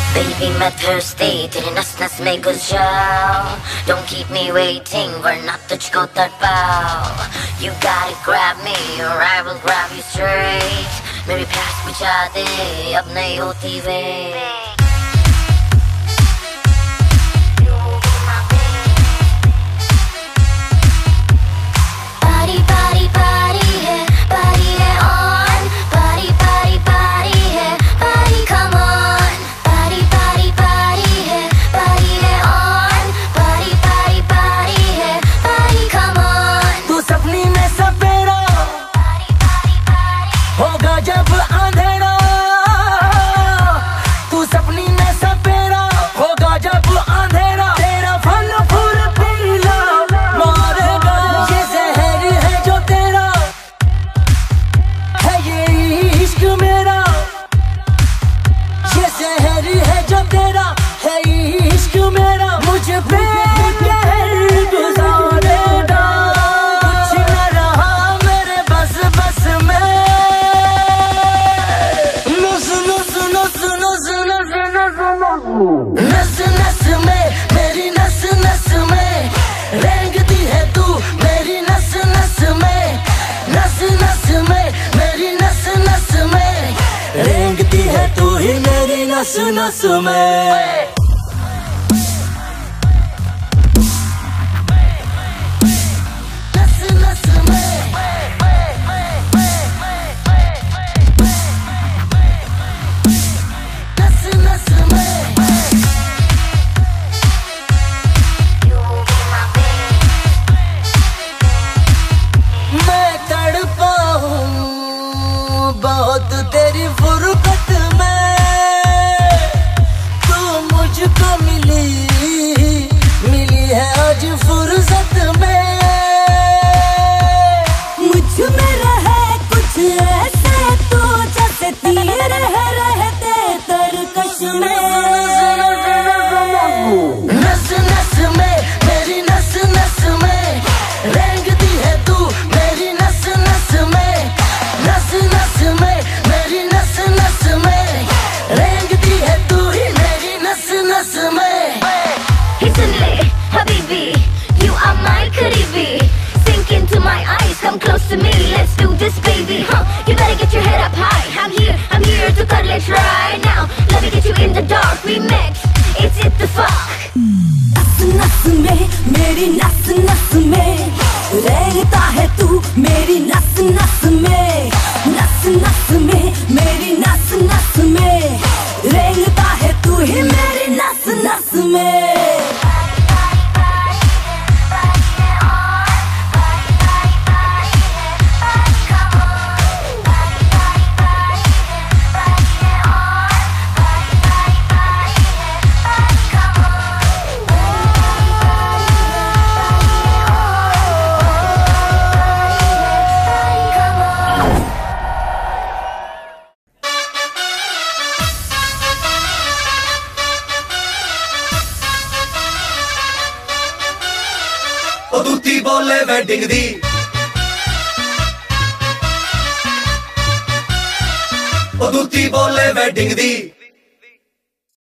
Baby, मैं thirsty, तेरे नस नस में घुस जाओ. Don't keep me waiting, वरना तुझको तड़पाओ. You gotta grab me, or I will grab you straight. मेरी प्यास बुझा दे, अब नहीं होती वे. जब अंधेरा तू सपनी में सपेरा होगा, जब अंधेरा तेरा फल फूल पीला मारेगा. ये जहर है जो तेरा है, ये इश्क मेरा. ये जहर है जो तेरा है, ये इश्क मेरा. मुझ पे नस नस में, मेरी नस नस में रेंगती है तू, मेरी नस नस में. नस नस में, मेरी नस नस में रेंगती है तू ही मेरी नस नस में. बहुत तेरी फुर्सत में तू मुझको मिली है आज फुर्सत में. मुझ में रहे कुछ ऐसे तू जैसे तीर रहते तरकश में. नस नस में, मेरी नस नस में रेंगती है तू, मेरी नस नस में. नस नस में, मेरी नस नस में रेंगती है तू ही मेरी नस नस में. Listen ले, Habibi, you are my Karibi. Sink into my eyes, come close to me, let's do this baby. You better get your head up high. I'm here to cuddle it right now. Let me get you in the dark, we mix, it's it the fuck. नस नस में, मेरी नस नस में रेंगता है तू, मेरी नस नस में. नस नस में, मेरी नस नस में रेंगता है तू ही मेरी नस नस में. ਉਹ ਦੂਤੀ ਬੋਲੇ ਵੈਡਿੰਗ ਦੀ, ਉਹ ਦੂਤੀ ਬੋਲੇ ਵੈਡਿੰਗ ਦੀ.